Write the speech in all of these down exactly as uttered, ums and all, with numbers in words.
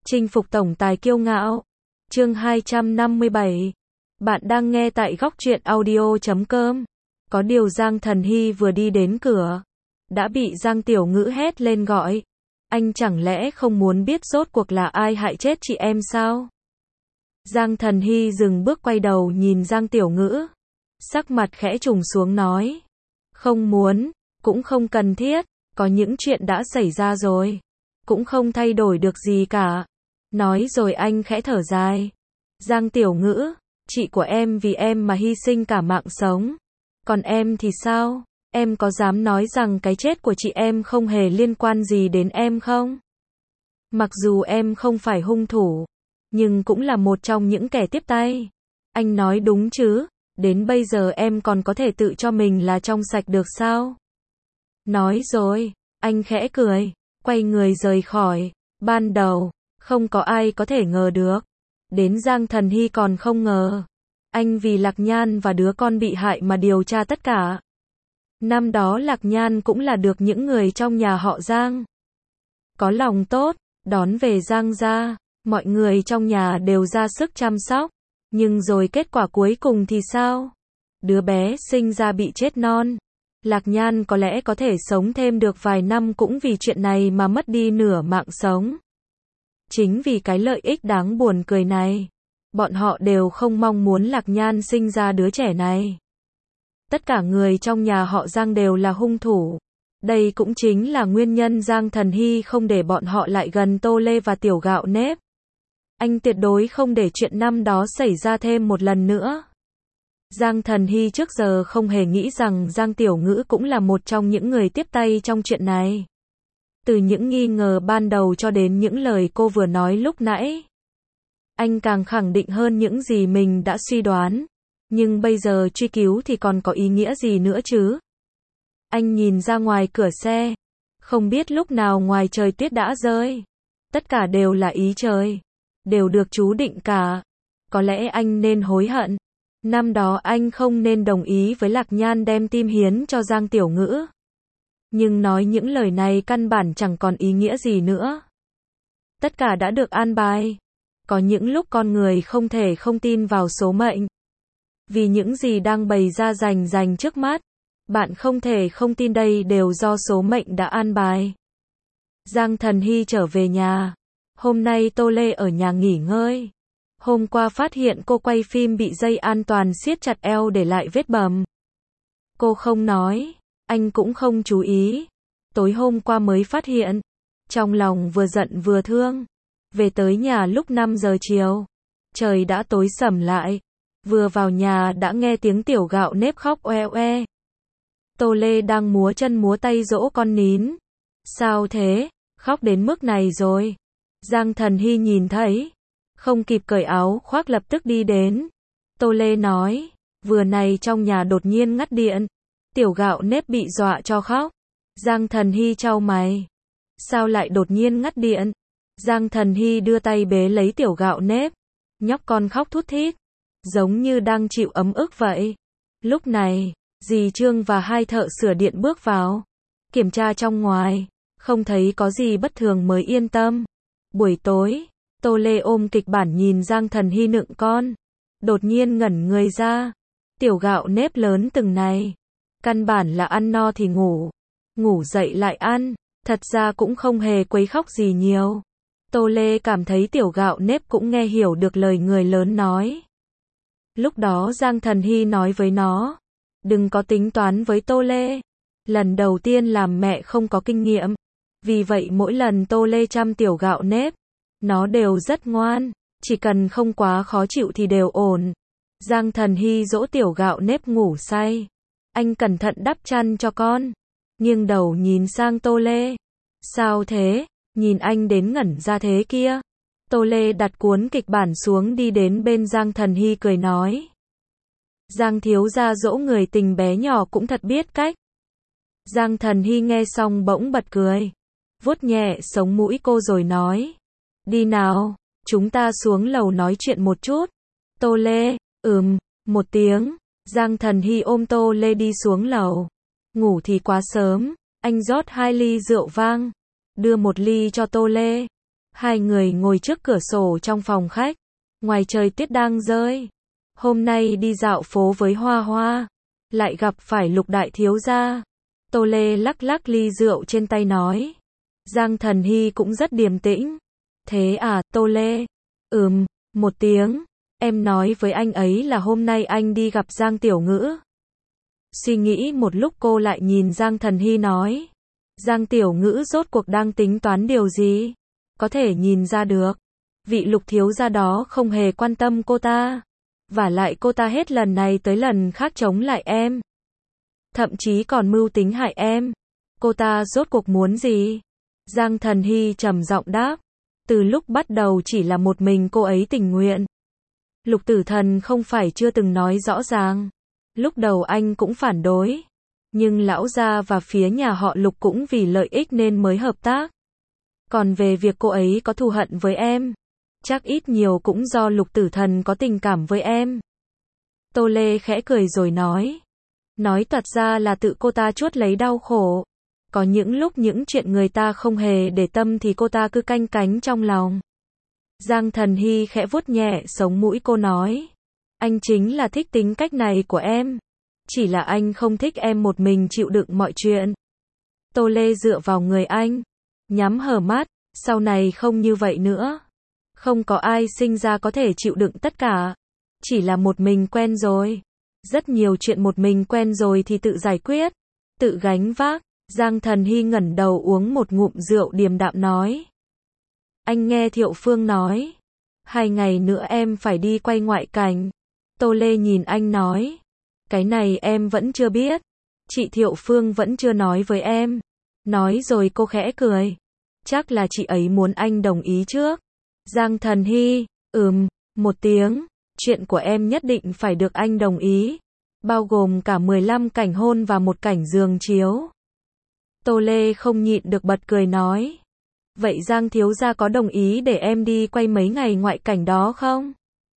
Chinh phục tổng tài kiêu ngạo. Chương hai trăm năm mươi bảy. Bạn đang nghe tại góc truyện audio chấm com. Có điều Giang Thần Hy vừa đi đến cửa, đã bị Giang Tiểu Ngữ hét lên gọi. Anh chẳng lẽ không muốn biết rốt cuộc là ai hại chết chị em sao? Giang Thần Hy dừng bước quay đầu nhìn Giang Tiểu Ngữ. Sắc mặt khẽ trùng xuống nói. Không muốn, cũng không cần thiết, có những chuyện đã xảy ra rồi. Cũng không thay đổi được gì cả. Nói rồi anh khẽ thở dài. Giang Tiểu Ngữ, chị của em vì em mà hy sinh cả mạng sống. Còn em thì sao? Em có dám nói rằng cái chết của chị em không hề liên quan gì đến em không? Mặc dù em không phải hung thủ, nhưng cũng là một trong những kẻ tiếp tay. Anh nói đúng chứ, đến bây giờ em còn có thể tự cho mình là trong sạch được sao? Nói rồi, anh khẽ cười, quay người rời khỏi. Ban đầu, không có ai có thể ngờ được. Đến Giang Thần Hy còn không ngờ. Anh vì Lạc Nhan và đứa con bị hại mà điều tra tất cả. Năm đó Lạc Nhan cũng là được những người trong nhà họ Giang có lòng tốt, đón về Giang gia. Mọi người trong nhà đều ra sức chăm sóc. Nhưng rồi kết quả cuối cùng thì sao? Đứa bé sinh ra bị chết non. Lạc Nhan có lẽ có thể sống thêm được vài năm cũng vì chuyện này mà mất đi nửa mạng sống. Chính vì cái lợi ích đáng buồn cười này, bọn họ đều không mong muốn Lạc Nhan sinh ra đứa trẻ này. Tất cả người trong nhà họ Giang đều là hung thủ. Đây cũng chính là nguyên nhân Giang Thần Hy không để bọn họ lại gần Tô Lê và Tiểu Gạo Nếp. Anh tuyệt đối không để chuyện năm đó xảy ra thêm một lần nữa. Giang Thần Hy trước giờ không hề nghĩ rằng Giang Tiểu Ngữ cũng là một trong những người tiếp tay trong chuyện này. Từ những nghi ngờ ban đầu cho đến những lời cô vừa nói lúc nãy, anh càng khẳng định hơn những gì mình đã suy đoán. Nhưng bây giờ truy cứu thì còn có ý nghĩa gì nữa chứ? Anh nhìn ra ngoài cửa xe, không biết lúc nào ngoài trời tuyết đã rơi. Tất cả đều là ý trời, đều được chú định cả. Có lẽ anh nên hối hận. Năm đó anh không nên đồng ý với Lạc Nhan đem tim hiến cho Giang Tiểu Ngữ. Nhưng nói những lời này căn bản chẳng còn ý nghĩa gì nữa. Tất cả đã được an bài. Có những lúc con người không thể không tin vào số mệnh. Vì những gì đang bày ra rành rành trước mắt, bạn không thể không tin đây đều do số mệnh đã an bài. Giang Thần Hy trở về nhà. Hôm nay Tô Lê ở nhà nghỉ ngơi. Hôm qua phát hiện cô quay phim bị dây an toàn siết chặt eo để lại vết bầm. Cô không nói, anh cũng không chú ý. Tối hôm qua mới phát hiện. Trong lòng vừa giận vừa thương. Về tới nhà lúc năm giờ chiều. Trời đã tối sầm lại. Vừa vào nhà đã nghe tiếng Tiểu Gạo Nếp khóc oe oe. Tô Lê đang múa chân múa tay dỗ con nín. Sao thế? Khóc đến mức này rồi. Giang Thần Hy nhìn thấy, không kịp cởi áo khoác lập tức đi đến. Tô Lê nói, vừa này trong nhà đột nhiên ngắt điện. Tiểu Gạo Nếp bị dọa cho khóc. Giang Thần Hy chau mày. Sao lại đột nhiên ngắt điện? Giang Thần Hy đưa tay bế lấy Tiểu Gạo Nếp. Nhóc con khóc thút thít, giống như đang chịu ấm ức vậy. Lúc này, dì Trương và hai thợ sửa điện bước vào. Kiểm tra trong ngoài, không thấy có gì bất thường mới yên tâm. Buổi tối, Tô Lê ôm kịch bản nhìn Giang Thần Hy nựng con. Đột nhiên ngẩn người ra. Tiểu Gạo Nếp lớn từng này. Căn bản là ăn no thì ngủ. Ngủ dậy lại ăn. Thật ra cũng không hề quấy khóc gì nhiều. Tô Lê cảm thấy Tiểu Gạo Nếp cũng nghe hiểu được lời người lớn nói. Lúc đó Giang Thần Hy nói với nó. Đừng có tính toán với Tô Lê. Lần đầu tiên làm mẹ không có kinh nghiệm. Vì vậy mỗi lần Tô Lê chăm Tiểu Gạo Nếp, nó đều rất ngoan. Chỉ cần không quá khó chịu thì đều ổn. Giang Thần Hy dỗ Tiểu Gạo Nếp ngủ say. Anh cẩn thận đắp chăn cho con. Nghiêng đầu nhìn sang Tô Lê. Sao thế? Nhìn anh đến ngẩn ra thế kia. Tô Lê đặt cuốn kịch bản xuống đi đến bên Giang Thần Hy cười nói. Giang thiếu gia dỗ người tình bé nhỏ cũng thật biết cách. Giang Thần Hy nghe xong bỗng bật cười. Vuốt nhẹ sống mũi cô rồi nói. Đi nào, chúng ta xuống lầu nói chuyện một chút. Tô Lê, ừm, một tiếng. Giang Thần Hy ôm Tô Lê đi xuống lầu. Ngủ thì quá sớm. Anh rót hai ly rượu vang. Đưa một ly cho Tô Lê. Hai người ngồi trước cửa sổ trong phòng khách. Ngoài trời tuyết đang rơi. Hôm nay đi dạo phố với Hoa Hoa. Lại gặp phải Lục đại thiếu gia. Tô Lê lắc lắc ly rượu trên tay nói. Giang Thần Hy cũng rất điềm tĩnh. Thế à, Tô Lê? Ừm, một tiếng. Em nói với anh ấy là hôm nay anh đi gặp Giang Tiểu Ngữ. Suy nghĩ một lúc cô lại nhìn Giang Thần Hy nói. Giang Tiểu Ngữ rốt cuộc đang tính toán điều gì? Có thể nhìn ra được. Vị Lục thiếu gia đó không hề quan tâm cô ta. Vả lại cô ta hết lần này tới lần khác chống lại em. Thậm chí còn mưu tính hại em. Cô ta rốt cuộc muốn gì? Giang Thần Hy trầm giọng đáp. Từ lúc bắt đầu chỉ là một mình cô ấy tình nguyện. Lục Tử Thần không phải chưa từng nói rõ ràng. Lúc đầu anh cũng phản đối. Nhưng lão gia và phía nhà họ Lục cũng vì lợi ích nên mới hợp tác. Còn về việc cô ấy có thù hận với em, chắc ít nhiều cũng do Lục Tử Thần có tình cảm với em. Tô Lê khẽ cười rồi nói. Nói thật ra là tự cô ta chuốt lấy đau khổ. Có những lúc những chuyện người ta không hề để tâm thì cô ta cứ canh cánh trong lòng. Giang Thần Hy khẽ vuốt nhẹ sống mũi cô nói. Anh chính là thích tính cách này của em. Chỉ là anh không thích em một mình chịu đựng mọi chuyện. Tô Lê dựa vào người anh. Nhắm hờ mắt. Sau này không như vậy nữa. Không có ai sinh ra có thể chịu đựng tất cả. Chỉ là một mình quen rồi. Rất nhiều chuyện một mình quen rồi thì tự giải quyết. Tự gánh vác. Giang Thần Hy ngẩng đầu uống một ngụm rượu điềm đạm nói. Anh nghe Thiệu Phương nói. Hai ngày nữa em phải đi quay ngoại cảnh. Tô Lê nhìn anh nói. Cái này em vẫn chưa biết. Chị Thiệu Phương vẫn chưa nói với em. Nói rồi cô khẽ cười. Chắc là chị ấy muốn anh đồng ý trước. Giang Thần Hy, ừm, một tiếng. Chuyện của em nhất định phải được anh đồng ý. Bao gồm cả mười lăm cảnh hôn và một cảnh giường chiếu. Tô Lê không nhịn được bật cười nói. Vậy Giang thiếu gia có đồng ý để em đi quay mấy ngày ngoại cảnh đó không?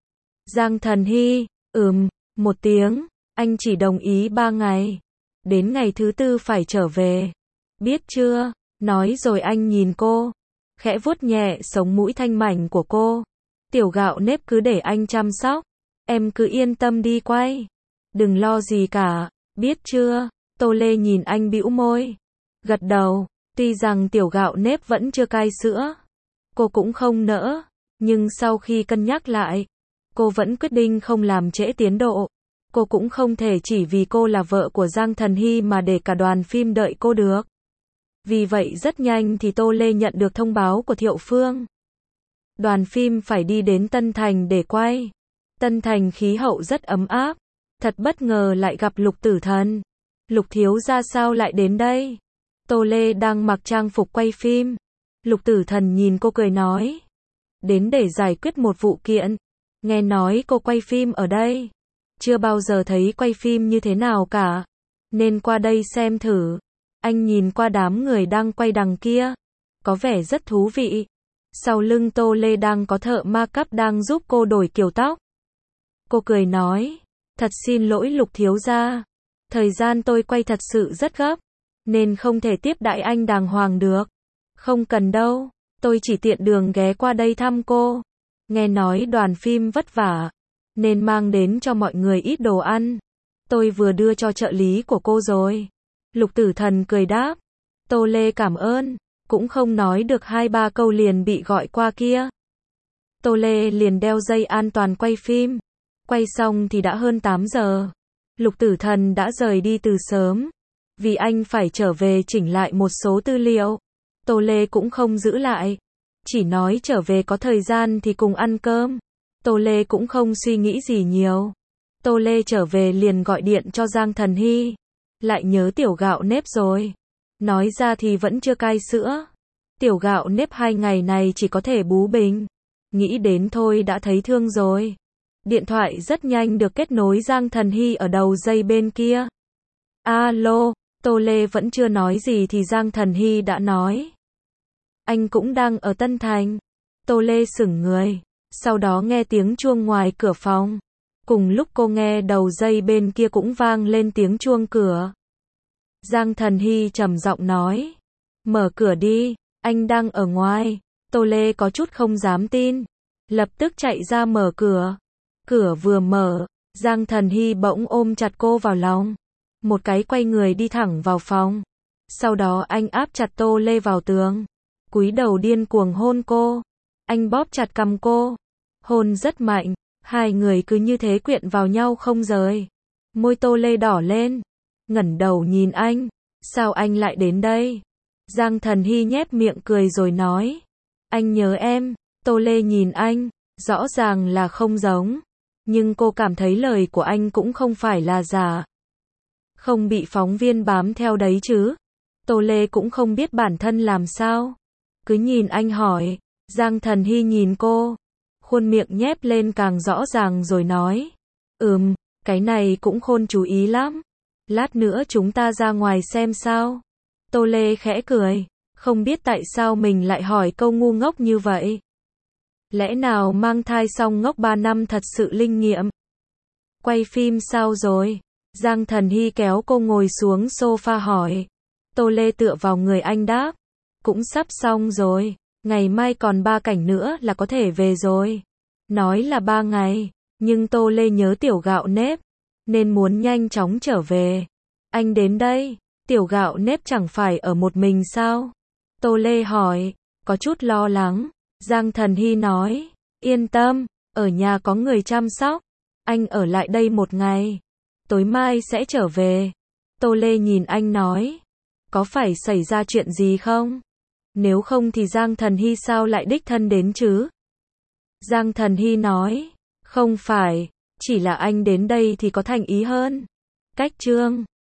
Giang Thần Hy, ừm, một tiếng. Anh chỉ đồng ý ba ngày. Đến ngày thứ tư phải trở về. Biết chưa? Nói rồi anh nhìn cô. Khẽ vuốt nhẹ sống mũi thanh mảnh của cô. Tiểu gạo nếp cứ để anh chăm sóc. Em cứ yên tâm đi quay. Đừng lo gì cả. Biết chưa? Tô Lê nhìn anh bĩu môi. Gật đầu. Tuy rằng tiểu gạo nếp vẫn chưa cai sữa. Cô cũng không nỡ. Nhưng sau khi cân nhắc lại. Cô vẫn quyết định không làm trễ tiến độ. Cô cũng không thể chỉ vì cô là vợ của Giang Thần Hy mà để cả đoàn phim đợi cô được. Vì vậy rất nhanh thì Tô Lê nhận được thông báo của Thiệu Phương. Đoàn phim phải đi đến Tân Thành để quay. Tân Thành khí hậu rất ấm áp. Thật bất ngờ lại gặp Lục Tử Thần. Lục thiếu gia sao lại đến đây? Tô Lê đang mặc trang phục quay phim. Lục Tử Thần nhìn cô cười nói. Đến để giải quyết một vụ kiện. Nghe nói cô quay phim ở đây. Chưa bao giờ thấy quay phim như thế nào cả. Nên qua đây xem thử. Anh nhìn qua đám người đang quay đằng kia. Có vẻ rất thú vị. Sau lưng Tô Lê đang có thợ make-up đang giúp cô đổi kiểu tóc. Cô cười nói. Thật xin lỗi Lục thiếu gia. Thời gian tôi quay thật sự rất gấp. Nên không thể tiếp đãi anh đàng hoàng được. Không cần đâu. Tôi chỉ tiện đường ghé qua đây thăm cô. Nghe nói đoàn phim vất vả. Nên mang đến cho mọi người ít đồ ăn. Tôi vừa đưa cho trợ lý của cô rồi. Lục Tử Thần cười đáp. Tô Lê cảm ơn. Cũng không nói được hai ba câu liền bị gọi qua kia. Tô Lê liền đeo dây an toàn quay phim. Quay xong thì đã hơn tám giờ. Lục Tử Thần đã rời đi từ sớm. Vì anh phải trở về chỉnh lại một số tư liệu. Tô Lê cũng không giữ lại. Chỉ nói trở về có thời gian thì cùng ăn cơm. Tô Lê cũng không suy nghĩ gì nhiều. Tô Lê trở về liền gọi điện cho Giang Thần Hy. Lại nhớ tiểu gạo nếp rồi. Nói ra thì vẫn chưa cai sữa. Tiểu gạo nếp hai ngày này chỉ có thể bú bình. Nghĩ đến thôi đã thấy thương rồi. Điện thoại rất nhanh được kết nối Giang Thần Hy ở đầu dây bên kia. Alo, Tô Lê vẫn chưa nói gì thì Giang Thần Hy đã nói. Anh cũng đang ở Tân Thành. Tô Lê sững người. Sau đó nghe tiếng chuông ngoài cửa phòng. Cùng lúc cô nghe đầu dây bên kia cũng vang lên tiếng chuông cửa. Giang Thần Hy trầm giọng nói. Mở cửa đi, anh đang ở ngoài. Tô Lê có chút không dám tin, lập tức chạy ra mở cửa. Cửa vừa mở, Giang Thần Hy bỗng ôm chặt cô vào lòng, một cái quay người đi thẳng vào phòng. Sau đó anh áp chặt Tô Lê vào tường, cúi đầu điên cuồng hôn cô. Anh bóp chặt cằm cô, hôn rất mạnh, hai người cứ như thế quyện vào nhau không rời. Môi Tô Lê đỏ lên, ngẩng đầu nhìn anh, sao anh lại đến đây? Giang Thần Hy nhếch miệng cười rồi nói, anh nhớ em. Tô Lê nhìn anh, rõ ràng là không giống, nhưng cô cảm thấy lời của anh cũng không phải là giả. Không bị phóng viên bám theo đấy chứ? Tô Lê cũng không biết bản thân làm sao, cứ nhìn anh hỏi. Giang Thần Hy nhìn cô, khuôn miệng nhếch lên càng rõ ràng rồi nói, ừm, cái này cũng khôn chú ý lắm. Lát nữa chúng ta ra ngoài xem sao? Tô Lê khẽ cười, không biết tại sao mình lại hỏi câu ngu ngốc như vậy. Lẽ nào mang thai xong ngốc ba năm thật sự linh nghiệm? Quay phim sao rồi? Giang Thần Hy kéo cô ngồi xuống sofa hỏi. Tô Lê tựa vào người anh đáp, cũng sắp xong rồi, ngày mai còn ba cảnh nữa là có thể về rồi. Nói là ba ngày, nhưng Tô Lê nhớ Tiểu Gạo Nếp, nên muốn nhanh chóng trở về. Anh đến đây, Tiểu Gạo Nếp chẳng phải ở một mình sao? Tô Lê hỏi, có chút lo lắng. Giang Thần Hy nói, yên tâm, ở nhà có người chăm sóc, anh ở lại đây một ngày, tối mai sẽ trở về. Tô Lê nhìn anh nói, có phải xảy ra chuyện gì không? Nếu không thì Giang Thần Hy sao lại đích thân đến chứ? Giang Thần Hy nói, không phải, chỉ là anh đến đây thì có thành ý hơn. Cách Trương